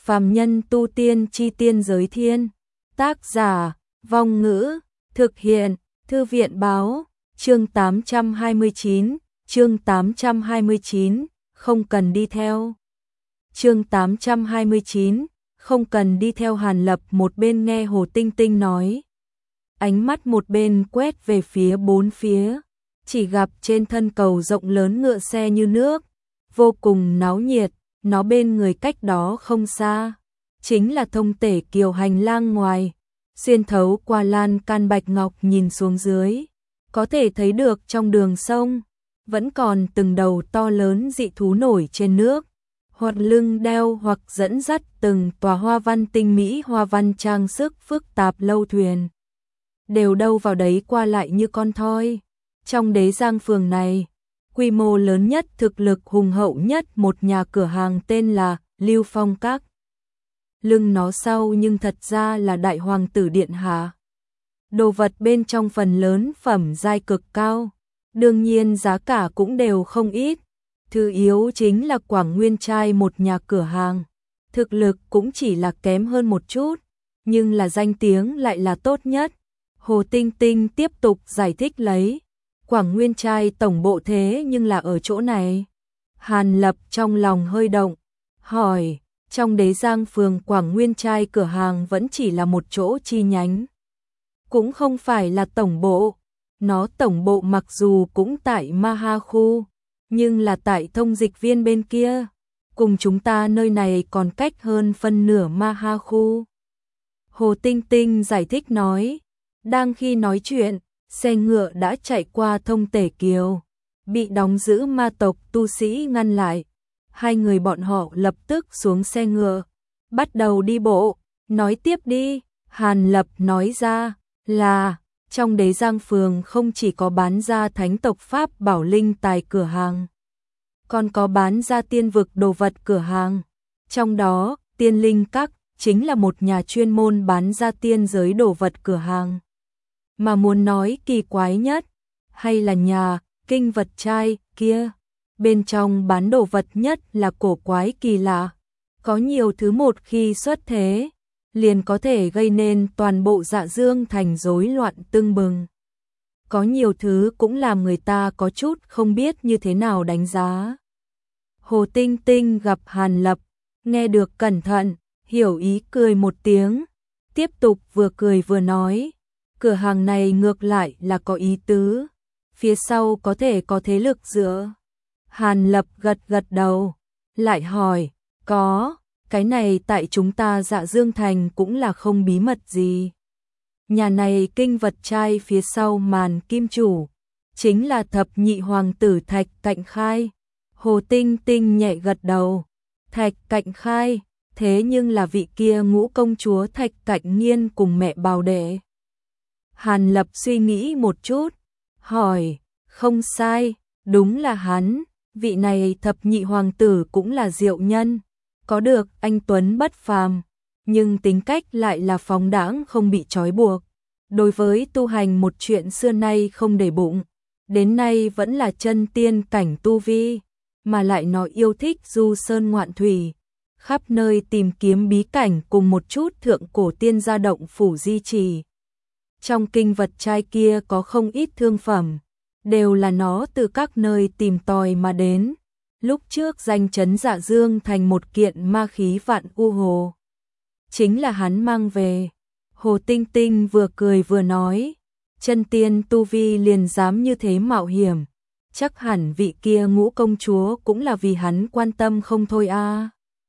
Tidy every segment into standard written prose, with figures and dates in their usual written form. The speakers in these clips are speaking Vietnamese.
Phàm nhân tu tiên chi tiên giới thiên. Tác giả, Vong Ngữ, thực hiện, Thư viện báo, chương 829, chương 829, không cần đi theo. Chương 829, không cần đi theo. Hàn Lập một bên nghe Hồ Tinh Tinh nói, ánh mắt một bên quét về phía bốn phía, chỉ gặp trên thân cầu rộng lớn ngựa xe như nước, vô cùng náo nhiệt. Nó bên người cách đó không xa, chính là Thông Tể Kiều. Hành lang ngoài, xuyên thấu qua lan can bạch ngọc nhìn xuống dưới, có thể thấy được trong đường sông vẫn còn từng đầu to lớn dị thú nổi trên nước, hoặc lưng đeo hoặc dẫn dắt từng tòa hoa văn tinh mỹ, hoa văn trang sức phức tạp. Lâu thuyền đều đâu vào đấy qua lại như con thoi. Trong Đế Giang phường này, quy mô lớn nhất, thực lực hùng hậu nhất một nhà cửa hàng tên là Lưu Phong Các. Lưng nó sau nhưng thật ra là Đại Hoàng tử Điện Hạ. Đồ vật bên trong phần lớn phẩm giai cực cao, đương nhiên giá cả cũng đều không ít. Thứ yếu chính là Quảng Nguyên trai một nhà cửa hàng, thực lực cũng chỉ là kém hơn một chút, nhưng là danh tiếng lại là tốt nhất. Hồ Tinh Tinh tiếp tục giải thích lấy, Quảng Nguyên trai tổng bộ thế nhưng là ở chỗ này. Hàn Lập trong lòng hơi động, hỏi, trong Đế Giang phường Quảng Nguyên trai cửa hàng vẫn chỉ là một chỗ chi nhánh, cũng không phải là tổng bộ. Nó tổng bộ mặc dù cũng tại Ma Ha khu, nhưng là tại Thông Dịch Viên bên kia, cùng chúng ta nơi này còn cách hơn phân nửa Ma Ha khu. Hồ Tinh Tinh giải thích nói. Đang khi nói chuyện, xe ngựa đã chạy qua Thông Tể Kiều, bị đóng giữ ma tộc tu sĩ ngăn lại. Hai người bọn họ lập tức xuống xe ngựa, bắt đầu đi bộ. Nói tiếp đi, Hàn Lập nói ra, là trong Đế Giang phường không chỉ có bán ra thánh tộc pháp bảo linh tài cửa hàng, còn có bán ra tiên vực đồ vật cửa hàng. Trong đó, Tiên Linh Các chính là một nhà chuyên môn bán ra tiên giới đồ vật cửa hàng. Mà muốn nói kỳ quái nhất, hay là nhà Kinh Vật Trai kia, bên trong bán đồ vật nhất là cổ quái kỳ lạ, có nhiều thứ một khi xuất thế, liền có thể gây nên toàn bộ Dạ Dương thành rối loạn tưng bừng. Có nhiều thứ cũng làm người ta có chút không biết như thế nào đánh giá. Hồ Tinh Tinh gặp Hàn Lập, nghe được cẩn thận, hiểu ý cười một tiếng, tiếp tục vừa cười vừa nói, cửa hàng này ngược lại là có ý tứ, phía sau có thể có thế lực dựa. Hàn Lập gật gật đầu, lại hỏi, có, cái này tại chúng ta Dạ Dương thành cũng là không bí mật gì. Nhà này Kinh Vật Trai phía sau màn kim chủ, chính là thập nhị hoàng tử Thạch Cạnh Khai. Hồ Tinh Tinh nhẹ gật đầu, Thạch Cạnh Khai, thế nhưng là vị kia ngũ công chúa Thạch Cạnh Nghiên cùng mẹ bào đệ. Hàn Lập suy nghĩ một chút, hỏi, không sai, đúng là hắn, vị này thập nhị hoàng tử cũng là diệu nhân, có được anh tuấn bất phàm, nhưng tính cách lại là phóng đãng không bị trói buộc. Đối với tu hành một chuyện xưa nay không để bụng, đến nay vẫn là chân tiên cảnh tu vi, mà lại nó yêu thích du sơn ngoạn thủy, khắp nơi tìm kiếm bí cảnh cùng một chút thượng cổ tiên gia động phủ di trì. Trong Kinh Vật Trai kia có không ít thương phẩm, đều là nó từ các nơi tìm tòi mà đến. Lúc trước danh chấn Dạ Dương thành một kiện ma khí vạn u hồ, chính là hắn mang về. Hồ Tinh Tinh vừa cười vừa nói, chân tiên tu vi liền dám như thế mạo hiểm, chắc hẳn vị kia ngũ công chúa cũng là vì hắn quan tâm không thôi a.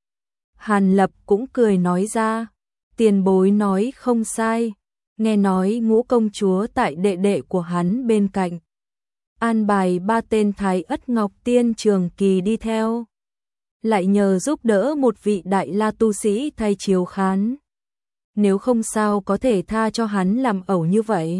Hàn Lập cũng cười nói ra, tiền bối nói không sai, nghe nói ngũ công chúa tại đệ đệ của hắn bên cạnh, an bài 3 tên Thái Ất Ngọc Tiên trường kỳ đi theo, lại nhờ giúp đỡ một vị đại la tu sĩ thay chiếu khán. Nếu không sao có thể tha cho hắn làm ẩu như vậy.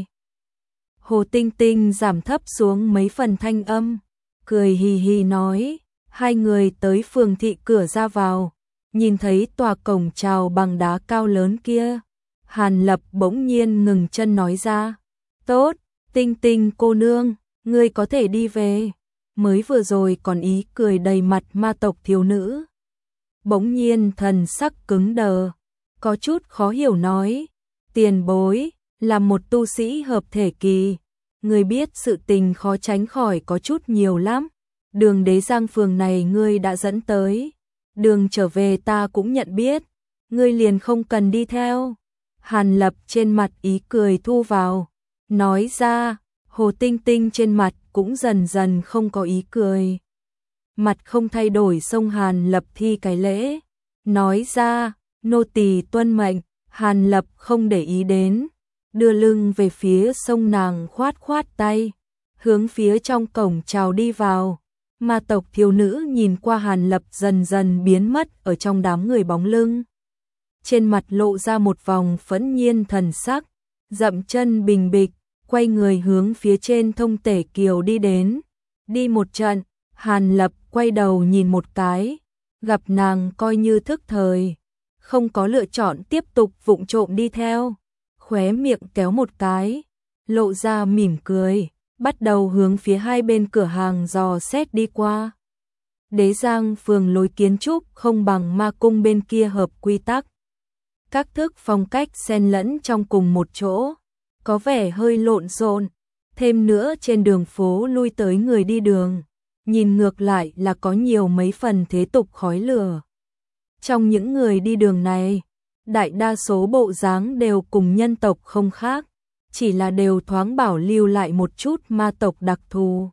Hồ Tinh Tinh giảm thấp xuống mấy phần thanh âm, cười hì hì nói, hai người tới phường thị cửa ra vào, nhìn thấy tòa cổng chào bằng đá cao lớn kia. Hàn Lập bỗng nhiên ngừng chân nói ra, tốt, Tinh Tinh cô nương, ngươi có thể đi về. Mới vừa rồi còn ý cười đầy mặt ma tộc thiếu nữ, bỗng nhiên thần sắc cứng đờ, có chút khó hiểu nói, tiền bối, là một tu sĩ hợp thể kỳ, người biết sự tình khó tránh khỏi có chút nhiều lắm, đường Đế Giang phường này ngươi đã dẫn tới, đường trở về ta cũng nhận biết, ngươi liền không cần đi theo. Hàn Lập trên mặt ý cười thu vào, nói ra, Hồ Tinh Tinh trên mặt cũng dần dần không có ý cười. Mặt không thay đổi xông Hàn Lập thi cái lễ, nói ra, nô tỳ tuân mệnh. Hàn Lập không để ý đến, đưa lưng về phía sông nàng khoát khoát tay, hướng phía trong cổng chào đi vào. Ma tộc thiếu nữ nhìn qua Hàn Lập dần dần biến mất ở trong đám người bóng lưng. Trên mặt lộ ra một vòng phẫn nhiên thần sắc, dậm chân bình bịch, quay người hướng phía trên Thông Tể Kiều đi đến. Đi một trận, Hàn Lập quay đầu nhìn một cái, gặp nàng coi như thức thời, không có lựa chọn tiếp tục vụng trộm đi theo, khóe miệng kéo một cái, lộ ra mỉm cười, bắt đầu hướng phía hai bên cửa hàng dò xét đi qua. Đế Giang phường lối kiến trúc không bằng Ma cung bên kia hợp quy tắc. Các thức phong cách xen lẫn trong cùng một chỗ, có vẻ hơi lộn xộn, thêm nữa trên đường phố lui tới người đi đường, nhìn ngược lại là có nhiều mấy phần thế tục khói lửa. Trong những người đi đường này, đại đa số bộ dáng đều cùng nhân tộc không khác, chỉ là đều thoáng bảo lưu lại một chút ma tộc đặc thù.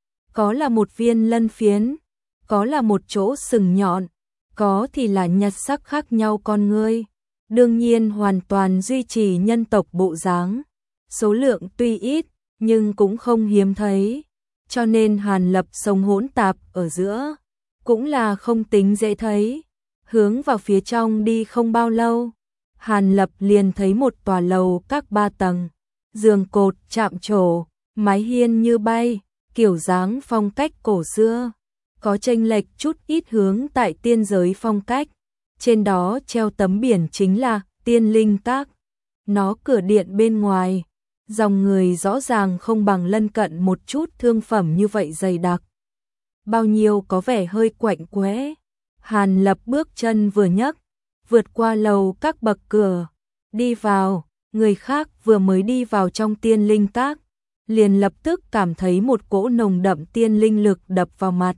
Có là một viên lân phiến, có là một chỗ sừng nhọn, có thì là nhặt sắc khác nhau con ngươi. Đương nhiên hoàn toàn duy trì nhân tộc bộ dáng, số lượng tuy ít nhưng cũng không hiếm thấy, cho nên Hàn Lập sống hỗn tạp ở giữa, cũng là không tính dễ thấy. Hướng vào phía trong đi không bao lâu, Hàn Lập liền thấy một tòa lầu các 3 tầng, giường cột chạm trổ, mái hiên như bay, kiểu dáng phong cách cổ xưa, có chênh lệch chút ít hướng tại tiên giới phong cách. Trên đó treo tấm biển chính là Tiên Linh Các. Nó cửa điện bên ngoài, dòng người rõ ràng không bằng lân cận một chút thương phẩm như vậy dày đặc. Bao nhiêu có vẻ hơi quạnh quẽ. Hàn Lập bước chân vừa nhấc, vượt qua lầu các bậc cửa, đi vào, người khác vừa mới đi vào trong Tiên Linh Các, liền lập tức cảm thấy một cỗ nồng đậm tiên linh lực đập vào mặt.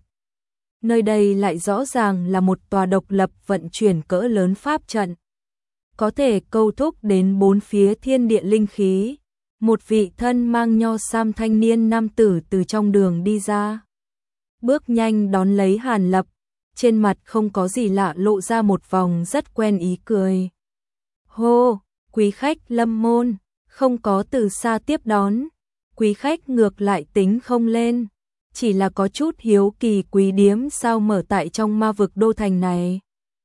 Nơi đây lại rõ ràng là một tòa độc lập vận chuyển cỡ lớn pháp trận, có thể câu thúc đến bốn phía thiên địa linh khí. Một vị thân mang nho sam thanh niên nam tử từ trong đường đi ra, bước nhanh đón lấy Hàn Lập, trên mặt không có gì lạ lộ ra một vòng rất quen ý cười. Hô, quý khách lâm môn, không có từ xa tiếp đón, quý khách ngược lại tính không lên. Chỉ là có chút hiếu kỳ quý điếm sao mở tại trong ma vực đô thành này.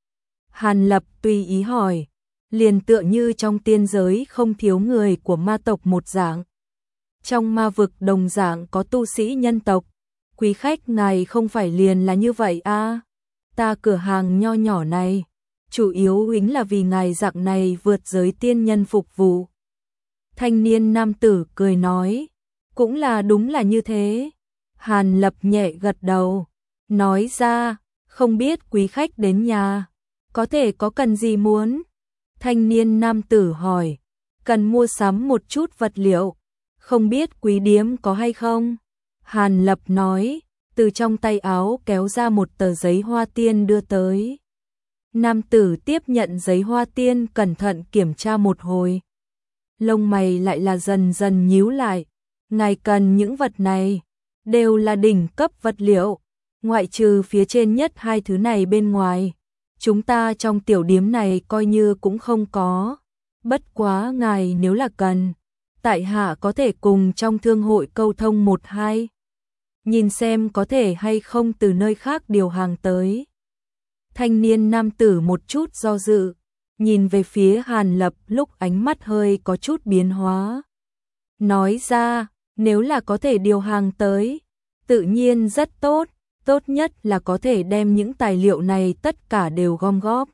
Hàn Lập tùy ý hỏi, liền tựa như trong tiên giới không thiếu người của ma tộc một dạng. Trong ma vực đồng dạng có tu sĩ nhân tộc, quý khách ngài không phải liền là như vậy à? Ta cửa hàng nho nhỏ này, chủ yếu chính là vì ngài dạng này vượt giới tiên nhân phục vụ. Thanh niên nam tử cười nói, cũng là đúng là như thế. Hàn Lập nhẹ gật đầu, nói ra, không biết quý khách đến nhà, có thể có cần gì muốn? Thanh niên nam tử hỏi, cần mua sắm một chút vật liệu, không biết quý điếm có hay không? Hàn Lập nói, từ trong tay áo kéo ra một tờ giấy hoa tiên đưa tới. Nam tử tiếp nhận giấy hoa tiên cẩn thận kiểm tra một hồi. Lông mày lại là dần dần nhíu lại, ngài cần những vật này đều là đỉnh cấp vật liệu, ngoại trừ phía trên nhất hai thứ này bên ngoài, chúng ta trong tiểu điếm này coi như cũng không có. Bất quá ngài nếu là cần, tại hạ có thể cùng trong thương hội câu thông một hai, nhìn xem có thể hay không từ nơi khác điều hàng tới. Thanh niên nam tử một chút do dự, nhìn về phía Hàn Lập lúc ánh mắt hơi có chút biến hóa. Nói ra, nếu là có thể điều hàng tới, tự nhiên rất tốt, tốt nhất là có thể đem những tài liệu này tất cả đều gom góp.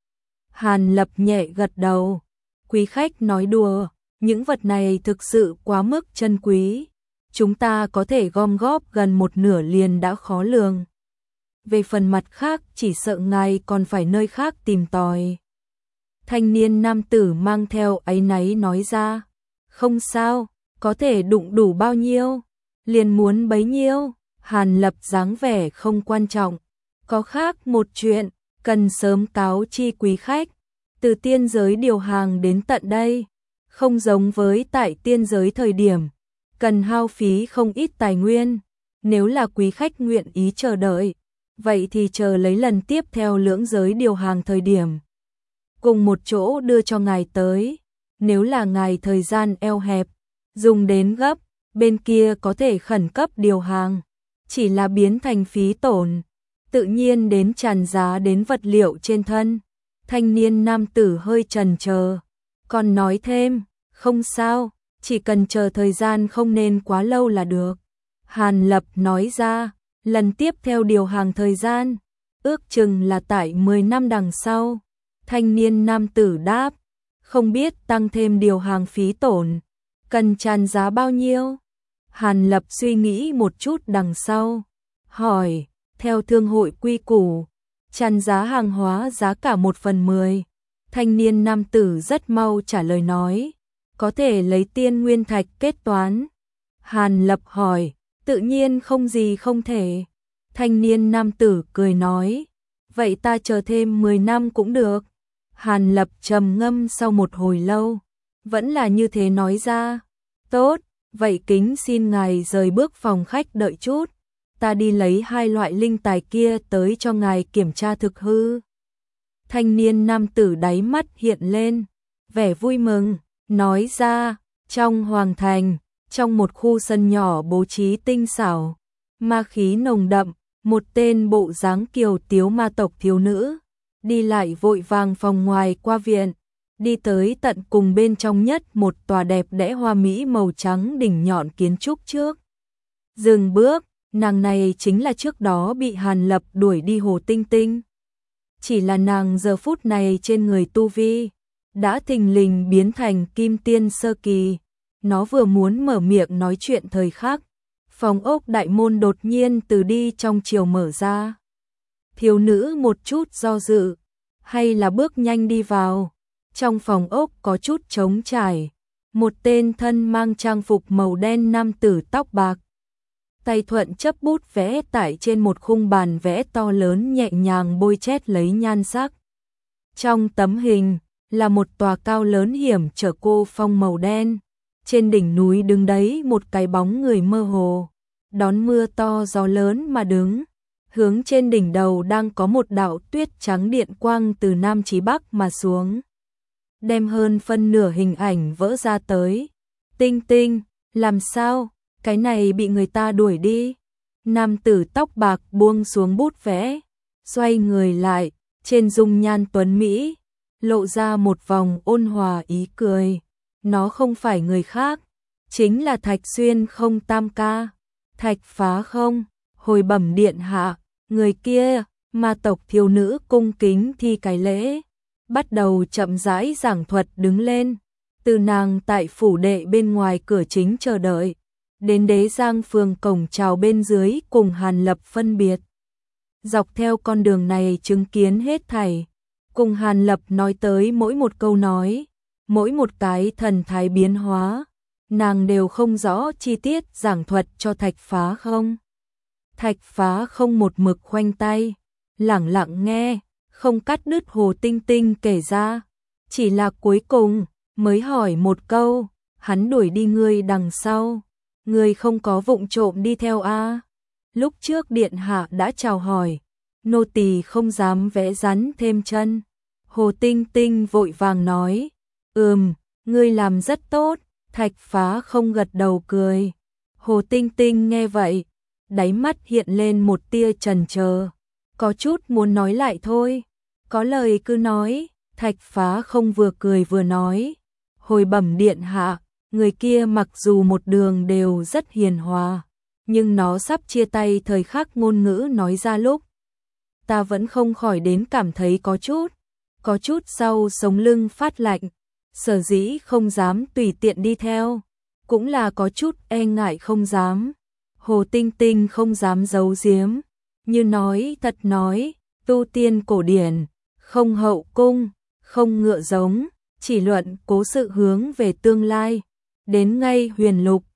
Hàn Lập nhẹ gật đầu, quý khách nói đùa, những vật này thực sự quá mức chân quý, chúng ta có thể gom góp gần một nửa liền đã khó lường. về phần mặt khác chỉ sợ ngài còn phải nơi khác tìm tòi. Thanh niên nam tử mang theo áy náy nói ra, không sao, có thể đụng đủ bao nhiêu, liền muốn bấy nhiêu. Hàn Lập dáng vẻ không quan trọng, có khác một chuyện, cần sớm cáo chi quý khách, từ tiên giới điều hàng đến tận đây, không giống với tại tiên giới thời điểm, cần hao phí không ít tài nguyên, nếu là quý khách nguyện ý chờ đợi, vậy thì chờ lấy lần tiếp theo lưỡng giới điều hàng thời điểm. Cùng một chỗ đưa cho ngài tới, nếu là ngài thời gian eo hẹp, dùng đến gấp, bên kia có thể khẩn cấp điều hàng, chỉ là biến thành phí tổn, tự nhiên đến tràn giá đến vật liệu trên thân. Thanh niên nam tử hơi chần chờ, còn nói thêm, không sao, chỉ cần chờ thời gian không nên quá lâu là được. Hàn Lập nói ra, lần tiếp theo điều hàng thời gian, ước chừng là tại 10 năm đằng sau. Thanh niên nam tử đáp, không biết tăng thêm điều hàng phí tổn, cần tràn giá bao nhiêu? Hàn Lập suy nghĩ một chút đằng sau, hỏi, theo thương hội quy củ, tràn giá hàng hóa giá cả 1/10. Thanh niên nam tử rất mau trả lời nói, có thể lấy tiên nguyên thạch kết toán. Hàn Lập hỏi, tự nhiên không gì không thể. Thanh niên nam tử cười nói, vậy ta chờ thêm 10 năm cũng được. Hàn Lập trầm ngâm sau một hồi lâu, vẫn là như thế nói ra, tốt, vậy kính xin ngài rời bước phòng khách đợi chút, ta đi lấy 2 loại linh tài kia tới cho ngài kiểm tra thực hư. Thanh niên nam tử đáy mắt hiện lên vẻ vui mừng, nói ra, trong hoàng thành, trong một khu sân nhỏ bố trí tinh xảo, ma khí nồng đậm, một tên bộ dáng kiều tiếu ma tộc thiếu nữ, đi lại vội vàng phòng ngoài qua viện, đi tới tận cùng bên trong nhất một tòa đẹp đẽ hoa mỹ màu trắng đỉnh nhọn kiến trúc trước. Dừng bước, nàng này chính là trước đó bị Hàn Lập đuổi đi Hồ Tinh Tinh. Chỉ là nàng giờ phút này trên người tu vi đã thình lình biến thành kim tiên sơ kỳ, nó vừa muốn mở miệng nói chuyện thời khắc, phòng ốc đại môn đột nhiên từ đi trong chiều mở ra. Thiếu nữ một chút do dự, hay là bước nhanh đi vào. Trong phòng ốc có chút trống trải, một tên thân mang trang phục màu đen nam tử tóc bạc, tay thuận chấp bút vẽ tại trên một khung bàn vẽ to lớn nhẹ nhàng bôi chét lấy nhan sắc. Trong tấm hình là một tòa cao lớn hiểm trở cô phong màu đen, trên đỉnh núi đứng đấy một cái bóng người mơ hồ, đón mưa to gió lớn mà đứng. Hướng trên đỉnh đầu đang có một đạo tuyết trắng điện quang từ nam chí bắc mà xuống, đem hơn phân nửa hình ảnh vỡ ra tới. Tinh Tinh, làm sao, cái này bị người ta đuổi đi. Nam tử tóc bạc buông xuống bút vẽ, xoay người lại, trên dung nhan tuấn Mỹ, lộ ra một vòng ôn hòa ý cười. Nó không phải người khác, chính là Thạch Xuyên không tam ca. Thạch Phá Không, hồi bẩm điện hạ, người kia, ma tộc thiếu nữ cung kính thi cái lễ, bắt đầu chậm rãi giảng thuật đứng lên, từ nàng tại phủ đệ bên ngoài cửa chính chờ đợi, đến Đế Giang phường cổng chào bên dưới cùng Hàn Lập phân biệt. Dọc theo con đường này chứng kiến hết thảy, cùng Hàn Lập nói tới mỗi một câu nói, mỗi một cái thần thái biến hóa, nàng đều không rõ chi tiết giảng thuật cho Thạch Phá Không. Thạch Phá Không một mực khoanh tay, lẳng lặng nghe, không cắt đứt Hồ Tinh Tinh kể ra, chỉ là cuối cùng mới hỏi một câu, hắn đuổi đi ngươi đằng sau, ngươi không có vụng trộm đi theo a? Lúc trước điện hạ đã chào hỏi, nô tỳ không dám vẽ rắn thêm chân. Hồ Tinh Tinh vội vàng nói, ngươi làm rất tốt. Thạch Phá Không gật đầu cười. Hồ Tinh Tinh nghe vậy, đáy mắt hiện lên một tia chần chờ, có chút muốn nói lại thôi, có lời cứ nói. Thạch Phá Không vừa cười vừa nói, hồi bẩm điện hạ, người kia mặc dù một đường đều rất hiền hòa, nhưng nó sắp chia tay thời khắc ngôn ngữ nói ra lúc, ta vẫn không khỏi đến cảm thấy có chút sau sống lưng phát lạnh, sở dĩ không dám tùy tiện đi theo, cũng là có chút e ngại không dám. Hồ Tinh Tinh không dám giấu giếm, như nói thật nói, tu tiên cổ điển, không hậu cung, không ngựa giống, chỉ luận cố sự hướng về tương lai. Đến ngay huyền lục,